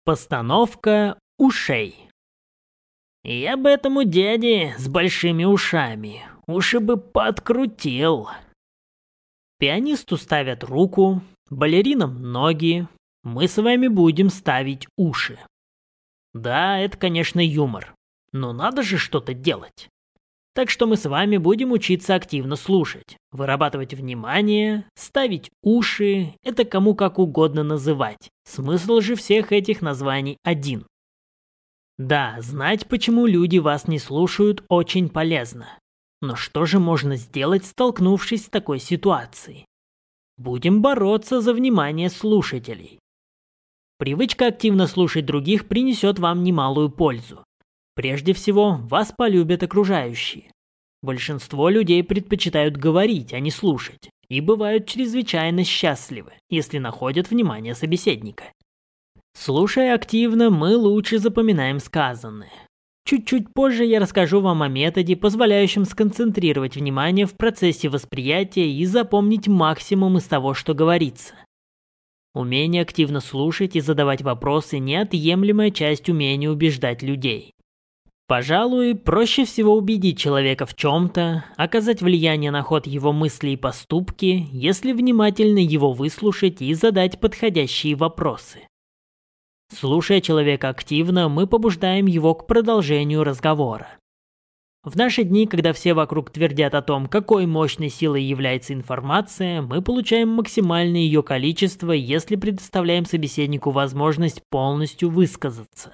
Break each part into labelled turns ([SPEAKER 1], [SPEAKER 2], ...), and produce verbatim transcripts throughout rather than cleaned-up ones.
[SPEAKER 1] Постановка ушей. Я бы этому дяде с большими ушами уши бы подкрутил. Пианисту ставят руку, балеринам ноги, мы с вами будем ставить уши. Да, это, конечно, юмор, но надо же что-то делать. Так что мы с вами будем учиться активно слушать, вырабатывать внимание, ставить уши, это кому как угодно называть. Смысл же всех этих названий один. Да, знать, почему люди вас не слушают, очень полезно. Но что же можно сделать, столкнувшись с такой ситуацией? Будем бороться за внимание слушателей. Привычка активно слушать других принесет вам немалую пользу. Прежде всего, вас полюбят окружающие. Большинство людей предпочитают говорить, а не слушать, и бывают чрезвычайно счастливы, если находят внимание собеседника. Слушая активно, мы лучше запоминаем сказанное. Чуть-чуть позже я расскажу вам о методе, позволяющем сконцентрировать внимание в процессе восприятия и запомнить максимум из того, что говорится. Умение активно слушать и задавать вопросы – неотъемлемая часть умения убеждать людей. Пожалуй, проще всего убедить человека в чем-то, оказать влияние на ход его мысли и поступки, если внимательно его выслушать и задать подходящие вопросы. Слушая человека активно, мы побуждаем его к продолжению разговора. В наши дни, когда все вокруг твердят о том, какой мощной силой является информация, мы получаем максимальное ее количество, если предоставляем собеседнику возможность полностью высказаться.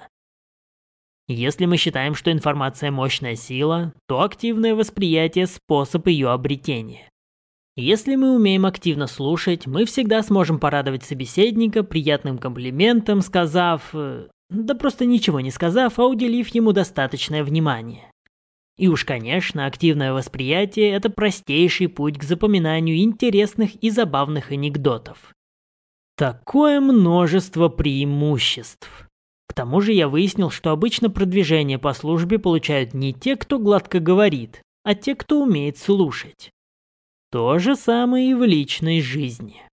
[SPEAKER 1] Если мы считаем, что информация мощная сила, то активное восприятие – способ ее обретения. Если мы умеем активно слушать, мы всегда сможем порадовать собеседника приятным комплиментом, сказав, да просто ничего не сказав, а уделив ему достаточное внимание. И уж, конечно, активное восприятие – это простейший путь к запоминанию интересных и забавных анекдотов. Такое множество преимуществ. К тому же я выяснил, что обычно продвижение по службе получают не те, кто гладко говорит, а те, кто умеет слушать. То же самое и в личной жизни.